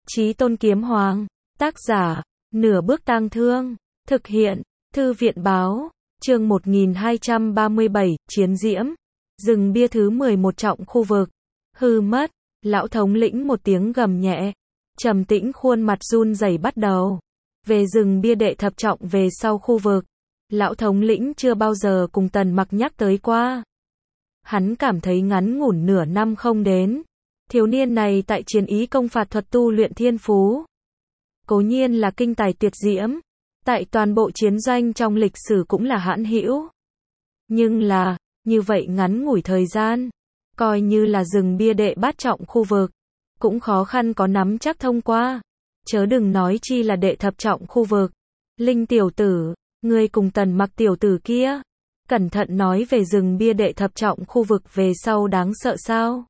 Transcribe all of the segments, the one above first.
Chí Tôn Kiếm Hoàng. Tác giả, Nửa Bước Tang Thương. Thực hiện, Thư viện Báo. Chương 1237, Chiến Diễm. Rừng bia thứ 11 trọng khu vực. Hư mất. Lão thống lĩnh một tiếng gầm nhẹ. Trầm tĩnh khuôn mặt run rẩy bắt đầu. Về rừng bia đệ thập trọng về sau khu vực. Lão thống lĩnh chưa bao giờ cùng Tần Mặc nhắc tới qua. Hắn cảm thấy ngắn ngủn nửa năm không đến. Thiếu niên này tại chiến ý công phạt thuật tu luyện thiên phú. Cố nhiên là kinh tài tuyệt diễm. Tại toàn bộ chiến doanh trong lịch sử cũng là hãn hữu. Nhưng là, như vậy ngắn ngủi thời gian. Coi như là rừng bia đệ bát trọng khu vực. Cũng khó khăn có nắm chắc thông qua. Chớ đừng nói chi là đệ thập trọng khu vực. Linh tiểu tử, ngươi cùng Tần Mặc tiểu tử kia. Cẩn thận nói về rừng bia đệ thập trọng khu vực về sau đáng sợ sao?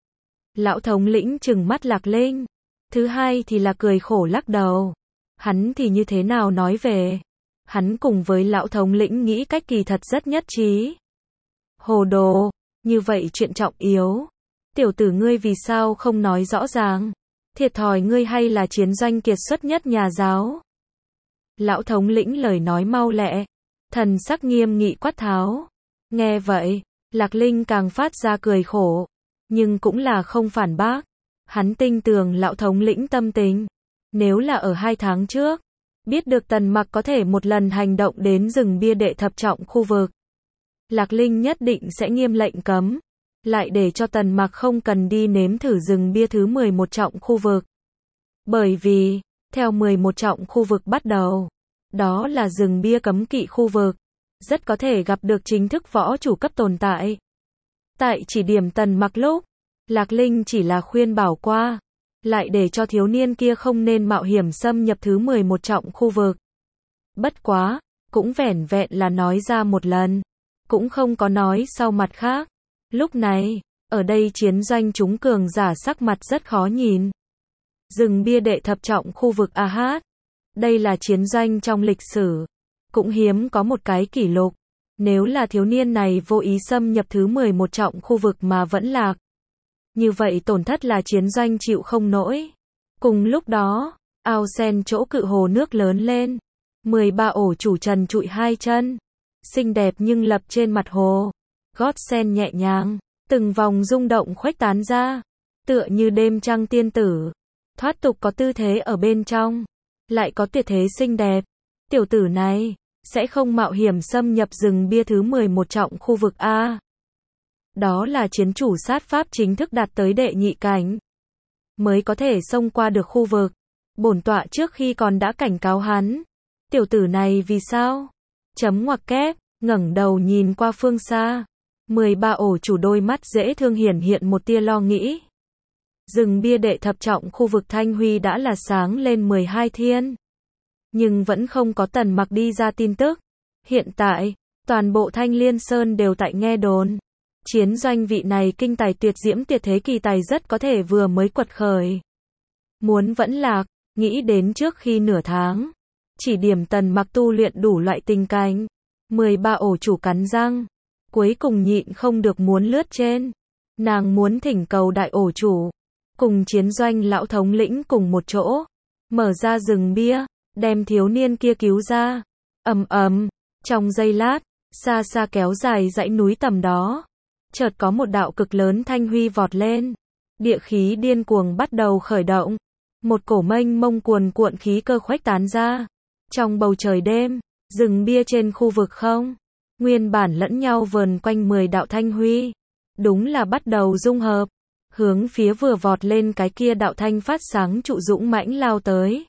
Lão thống lĩnh trừng mắt Lạc Linh. Thứ hai thì là cười khổ lắc đầu. Hắn thì như thế nào nói về? Hắn cùng với lão thống lĩnh nghĩ cách kỳ thật rất nhất trí. Hồ đồ, như vậy chuyện trọng yếu. Tiểu tử ngươi vì sao không nói rõ ràng? Thiệt thòi ngươi hay là chiến doanh kiệt xuất nhất nhà giáo? Lão thống lĩnh lời nói mau lẹ. Thần sắc nghiêm nghị quát tháo. Nghe vậy, Lạc Linh càng phát ra cười khổ. Nhưng cũng là không phản bác. Hắn tin tưởng lão thống lĩnh tâm tình. Nếu là ở 2 tháng trước, biết được Tần Mặc có thể một lần hành động đến rừng bia đệ thập trọng khu vực. Lạc Linh nhất định sẽ nghiêm lệnh cấm. Lại để cho Tần Mặc không cần đi nếm thử rừng bia thứ 11 trọng khu vực. Bởi vì, theo 11 trọng khu vực bắt đầu, đó là rừng bia cấm kỵ khu vực. Rất có thể gặp được chính thức võ chủ cấp tồn tại. Tại chỉ điểm Tần Mặc lúc, Lạc Linh chỉ là khuyên bảo qua. Lại để cho thiếu niên kia không nên mạo hiểm xâm nhập thứ 11 trọng khu vực. Bất quá, cũng vẻn vẹn là nói ra một lần. Cũng không có nói sau mặt khác. Lúc này, ở đây chiến doanh chúng cường giả sắc mặt rất khó nhìn. Rừng bia đệ thập trọng khu vực AH. Đây là chiến doanh trong lịch sử. Cũng hiếm có một cái kỷ lục. Nếu là thiếu niên này vô ý xâm nhập thứ 11 trọng khu vực mà vẫn lạc. Như vậy tổn thất là chiến doanh chịu không nổi. Cùng lúc đó, ao sen chỗ cự hồ nước lớn lên. 13 ổ chủ trần trụi hai chân. Xinh đẹp nhưng lập trên mặt hồ. Gót sen nhẹ nhàng. Từng vòng rung động khuếch tán ra. Tựa như đêm trăng tiên tử. Thoát tục có tư thế ở bên trong. Lại có tuyệt thế xinh đẹp. Tiểu tử này sẽ không mạo hiểm xâm nhập rừng bia thứ 11 trọng khu vực A. Đó là chiến chủ sát pháp chính thức đạt tới đệ nhị cảnh. Mới có thể xông qua được khu vực. Bổn tọa trước khi còn đã cảnh cáo hắn. Tiểu tử này vì sao? Chấm ngoặc kép, ngẩng đầu nhìn qua phương xa. 13 ổ chủ đôi mắt dễ thương hiển hiện một tia lo nghĩ. Rừng bia đệ thập trọng khu vực Thanh Huy đã là sáng lên 12 thiên. Nhưng vẫn không có Tần Mặc đi ra tin tức. Hiện tại, toàn bộ Thanh Liên Sơn đều tại nghe đồn. Chiến doanh vị này kinh tài tuyệt diễm tuyệt thế kỳ tài rất có thể vừa mới quật khởi. Muốn vẫn lạc, nghĩ đến trước khi nửa tháng. Chỉ điểm Tần Mặc tu luyện đủ loại tình cảnh. 13 ổ chủ cắn răng. Cuối cùng nhịn không được muốn lướt trên. Nàng muốn thỉnh cầu đại ổ chủ. Cùng chiến doanh lão thống lĩnh cùng một chỗ. Mở ra rừng bia. Đem thiếu niên kia cứu ra. Ầm ầm. Trong giây lát. Xa xa kéo dài dãy núi tầm đó. Chợt có một đạo cực lớn thanh huy vọt lên. Địa khí điên cuồng bắt đầu khởi động. Một cổ mênh mông cuồn cuộn khí cơ khuếch tán ra. Trong bầu trời đêm, rừng bia trên khu vực không. Nguyên bản lẫn nhau vờn quanh 10 đạo thanh huy. Đúng là bắt đầu dung hợp. Hướng phía vừa vọt lên cái kia đạo thanh phát sáng trụ dũng mãnh lao tới.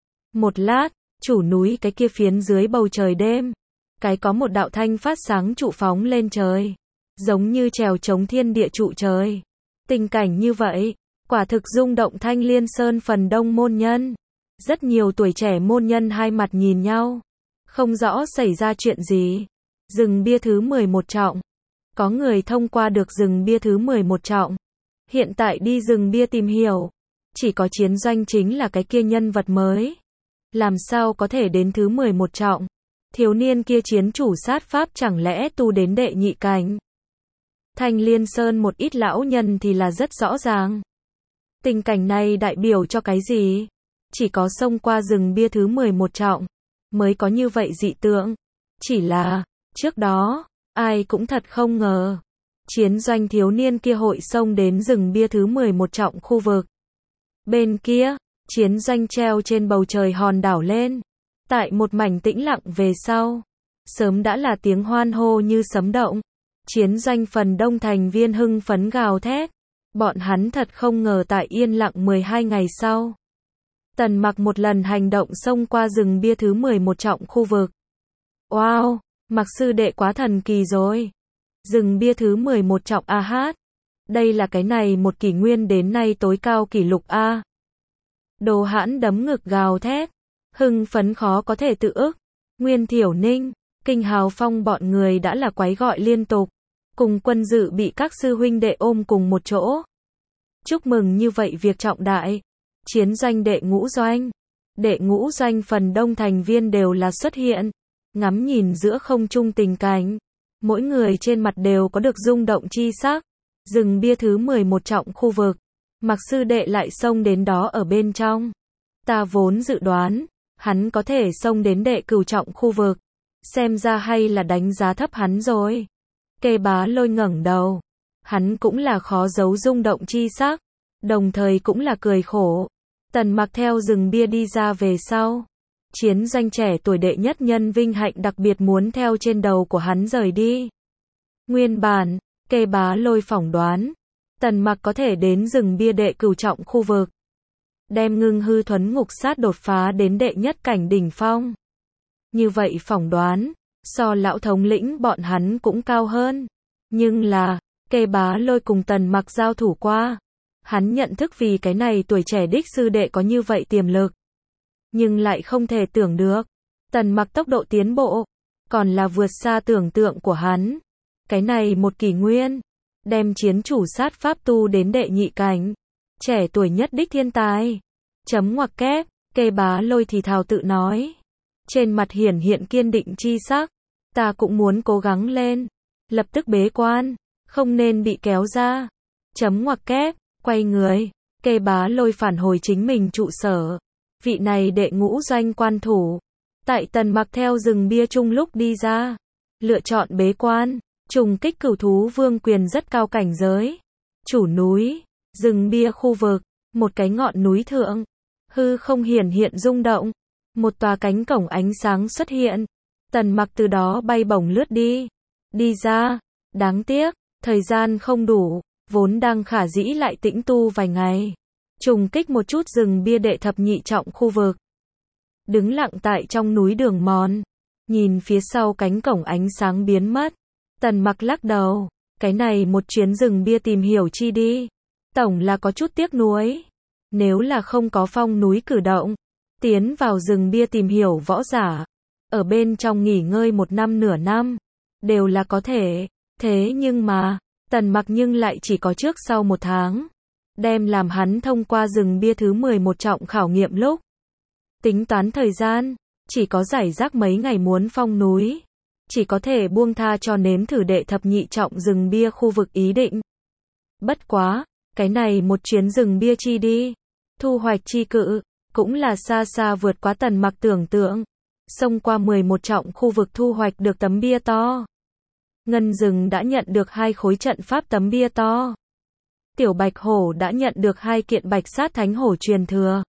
Một lát, chủ núi cái kia phiến dưới bầu trời đêm. Cái có một đạo thanh phát sáng trụ phóng lên trời. Giống như trèo chống thiên địa trụ trời. Tình cảnh như vậy, quả thực rung động Thanh Liên Sơn phần đông môn nhân. Rất nhiều tuổi trẻ môn nhân hai mặt nhìn nhau. Không rõ xảy ra chuyện gì. Rừng bia thứ 11 trọng. Có người thông qua được rừng bia thứ 11 trọng. Hiện tại đi rừng bia tìm hiểu. Chỉ có chiến doanh chính là cái kia nhân vật mới. Làm sao có thể đến thứ 11 trọng. Thiếu niên kia chiến chủ sát pháp chẳng lẽ tu đến đệ nhị cảnh. Thanh Liên Sơn một ít lão nhân thì là rất rõ ràng. Tình cảnh này đại biểu cho cái gì? Chỉ có xông qua rừng bia thứ 11 trọng, mới có như vậy dị tượng. Chỉ là, trước đó, ai cũng thật không ngờ. Chiến doanh thiếu niên kia hội xông đến rừng bia thứ 11 trọng khu vực. Bên kia, chiến doanh treo trên bầu trời hòn đảo lên. Tại một mảnh tĩnh lặng về sau, sớm đã là tiếng hoan hô như sấm động. Chiến doanh phần đông thành viên hưng phấn gào thét. Bọn hắn thật không ngờ tại yên lặng 12 ngày sau. Tần Mặc một lần hành động xông qua rừng bia thứ 11 trọng khu vực. Wow, Mặc sư đệ quá thần kỳ rồi. Rừng bia thứ 11 trọng AH. Đây là cái này một kỷ nguyên đến nay tối cao kỷ lục A. Đồ Hãn đấm ngực gào thét. Hưng phấn khó có thể tự ức. Nguyên Thiểu Ninh, Kinh Hào Phong bọn người đã là quái gọi liên tục. Cùng quân dự bị các sư huynh đệ ôm cùng một chỗ. Chúc mừng như vậy việc trọng đại. Chiến doanh đệ ngũ doanh. Đệ ngũ doanh phần đông thành viên đều là xuất hiện. Ngắm nhìn giữa không trung tình cảnh. Mỗi người trên mặt đều có được rung động chi sắc. Rừng bia thứ 11 trọng khu vực. Mặc sư đệ lại xông đến đó ở bên trong. Ta vốn dự đoán, hắn có thể xông đến đệ cửu trọng khu vực. Xem ra hay là đánh giá thấp hắn rồi. Kê Bá Lôi ngẩng đầu. Hắn cũng là khó giấu rung động chi sắc. Đồng thời cũng là cười khổ. Tần Mặc theo rừng bia đi ra về sau. Chiến doanh trẻ tuổi đệ nhất nhân vinh hạnh đặc biệt muốn theo trên đầu của hắn rời đi. Nguyên bản, Kê Bá Lôi phỏng đoán. Tần Mặc có thể đến rừng bia đệ cửu trọng khu vực. Đem Ngưng Hư Thuấn Ngục Sát đột phá đến đệ nhất cảnh đỉnh phong. Như vậy phỏng đoán, so lão thống lĩnh bọn hắn cũng cao hơn. Nhưng là, Kê Bá Lôi cùng Tần Mặc giao thủ qua. Hắn nhận thức vì cái này tuổi trẻ đích sư đệ có như vậy tiềm lực. Nhưng lại không thể tưởng được. Tần Mặc tốc độ tiến bộ, còn là vượt xa tưởng tượng của hắn. Cái này một kỷ nguyên, đem chiến chủ sát pháp tu đến đệ nhị cảnh. Trẻ tuổi nhất đích thiên tài. Chấm ngoặc kép, Kê Bá Lôi thì thào tự nói. Trên mặt hiển hiện kiên định chi sắc. Ta cũng muốn cố gắng lên. Lập tức bế quan, không nên bị kéo ra. Chấm ngoặc kép, quay người. Kê Bá Lôi phản hồi chính mình trụ sở. Vị này đệ ngũ doanh quan thủ. Tại Tần Mặc theo rừng bia chung lúc đi ra. Lựa chọn bế quan. Trùng kích cửu thú vương quyền rất cao cảnh giới. Chủ núi. Rừng bia khu vực. Một cái ngọn núi thượng. Hư không hiển hiện rung động. Một tòa cánh cổng ánh sáng xuất hiện. Tần Mặc từ đó bay bổng lướt đi. Đi ra. Đáng tiếc, thời gian không đủ. Vốn đang khả dĩ lại tĩnh tu vài ngày. Trùng kích một chút rừng bia đệ thập nhị trọng khu vực. Đứng lặng tại trong núi đường mòn. Nhìn phía sau cánh cổng ánh sáng biến mất. Tần Mặc lắc đầu. Cái này một chuyến rừng bia tìm hiểu chi đi. Tổng là có chút tiếc nuối. Nếu là không có phong núi cử động. Tiến vào rừng bia tìm hiểu võ giả. Ở bên trong nghỉ ngơi một năm nửa năm. Đều là có thể. Thế nhưng mà, Tần Mặc nhưng lại chỉ có trước sau một tháng. Đem làm hắn thông qua rừng bia thứ 11 trọng khảo nghiệm lúc. Tính toán thời gian, chỉ có giải rác mấy ngày muốn phong núi. Chỉ có thể buông tha cho nếm thử đệ thập nhị trọng rừng bia khu vực ý định. Bất quá, cái này một chuyến rừng bia chi đi. Thu hoạch chi cự, cũng là xa xa vượt quá Tần Mặc tưởng tượng. Xông qua 11 trọng khu vực thu hoạch được tấm bia to. Ngân Rừng đã nhận được 2 khối trận pháp tấm bia to. Tiểu Bạch Hổ đã nhận được 2 kiện Bạch Sát Thánh Hổ truyền thừa.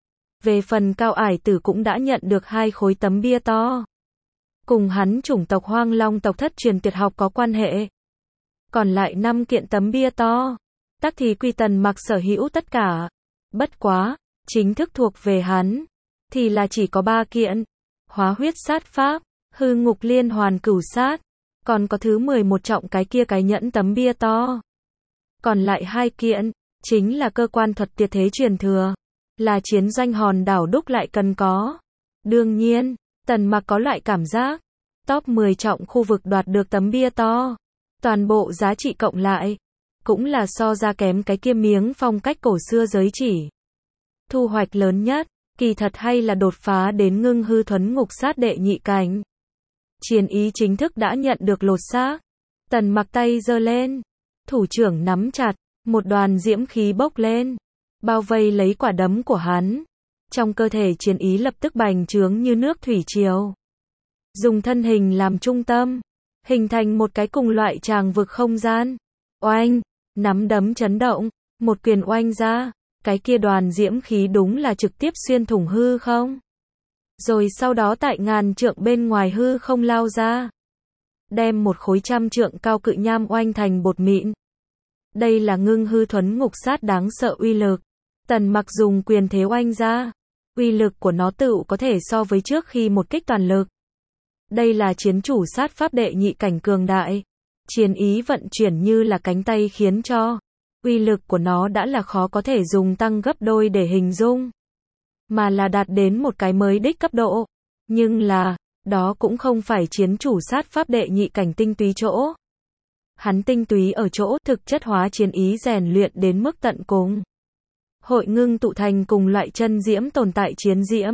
Về phần Cao Ải Tử cũng đã nhận được 2 khối tấm bia to. Cùng hắn chủng tộc Hoang Long tộc thất truyền tuyệt học có quan hệ. Còn lại 5 kiện tấm bia to. Tắc thì quy Tần Mặc sở hữu tất cả. Bất quá, chính thức thuộc về hắn. Thì là chỉ có 3 kiện. Hóa huyết sát pháp, hư ngục liên hoàn cửu sát. Còn có thứ 11 trọng cái kia cái nhẫn tấm bia to. Còn lại 2 kiện, chính là cơ quan thuật tuyệt thế truyền thừa. Là chiến doanh hòn đảo đúc lại cần có. Đương nhiên, Tần Mặc có loại cảm giác. Top 10 trọng khu vực đoạt được tấm bia to. Toàn bộ giá trị cộng lại. Cũng là so ra kém cái kia miếng phong cách cổ xưa giới chỉ. Thu hoạch lớn nhất, kỳ thật hay là đột phá đến Ngưng Hư Thuấn Ngục Sát đệ nhị cảnh. Chiến ý chính thức đã nhận được lột xác. Tần Mặc tay giơ lên. Thủ trưởng nắm chặt. Một đoàn diễm khí bốc lên. bao vây lấy quả đấm của hắn. Trong cơ thể chiến ý lập tức bành trướng như nước thủy triều. Dùng thân hình làm trung tâm, hình thành một cái cùng loại tràng vực không gian. Oanh, nắm đấm chấn động, một quyền oanh ra, cái kia đoàn diễm khí đúng là trực tiếp xuyên thủng hư không. Rồi sau đó tại ngàn trượng bên ngoài hư không lao ra. Đem một khối trăm trượng cao cự nham oanh thành bột mịn. Đây là ngưng hư thuấn ngục sát đáng sợ uy lực. Tần Mặc dùng quyền thế oanh ra. Uy lực của nó tựu có thể so với trước khi một kích toàn lực. Đây là chiến chủ sát pháp đệ nhị cảnh cường đại. Chiến ý vận chuyển như là cánh tay khiến cho. Uy lực của nó đã là khó có thể dùng tăng gấp đôi để hình dung. Mà là đạt đến một cái mới đích cấp độ. Nhưng là, đó cũng không phải chiến chủ sát pháp đệ nhị cảnh tinh túy chỗ. Hắn tinh túy ở chỗ thực chất hóa chiến ý rèn luyện đến mức tận cùng. Hội ngưng tụ thành cùng loại chân diễm tồn tại chiến diễm.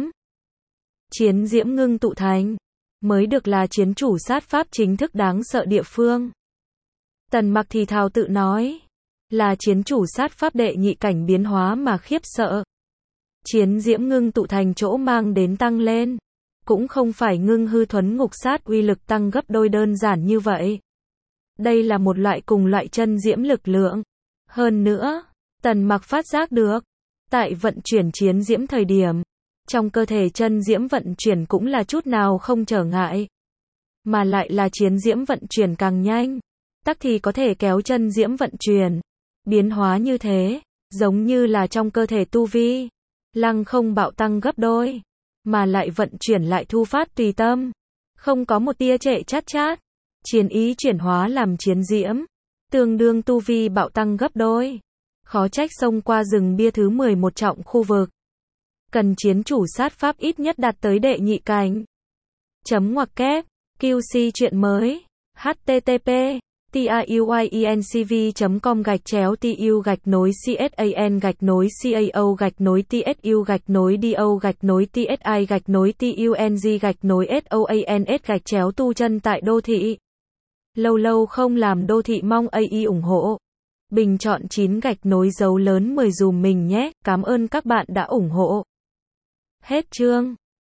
Chiến diễm ngưng tụ thành, mới được là chiến chủ sát pháp chính thức đáng sợ địa phương. Tần Mặc thì thào tự nói, là chiến chủ sát pháp đệ nhị cảnh biến hóa mà khiếp sợ. Chiến diễm ngưng tụ thành chỗ mang đến tăng lên, cũng không phải ngưng hư thuấn ngục sát uy lực tăng gấp đôi đơn giản như vậy. Đây là một loại cùng loại chân diễm lực lượng. Hơn nữa, Tần Mặc phát giác được, tại vận chuyển chiến diễm thời điểm, trong cơ thể chân diễm vận chuyển cũng là chút nào không trở ngại. Mà lại là chiến diễm vận chuyển càng nhanh, tắc thì có thể kéo chân diễm vận chuyển. Biến hóa như thế, giống như là trong cơ thể tu vi, lăng không bạo tăng gấp đôi, mà lại vận chuyển lại thu phát tùy tâm. Không có một tia trệ chát chát. Chiến ý chuyển hóa làm chiến diễm, tương đương tu vi bạo tăng gấp đôi. Khó trách xông qua rừng bia thứ 11 trọng khu vực. Cần chiến chủ sát pháp ít nhất đạt tới đệ nhị cảnh. Chấm ngoặc kép, QC chuyện mới. http tu chân tại đô thị. Lâu lâu không làm đô thị mong AI ủng hộ. Bình chọn 9 dấu lớn 10 dùm mình nhé. Cảm ơn các bạn đã ủng hộ. Hết chương.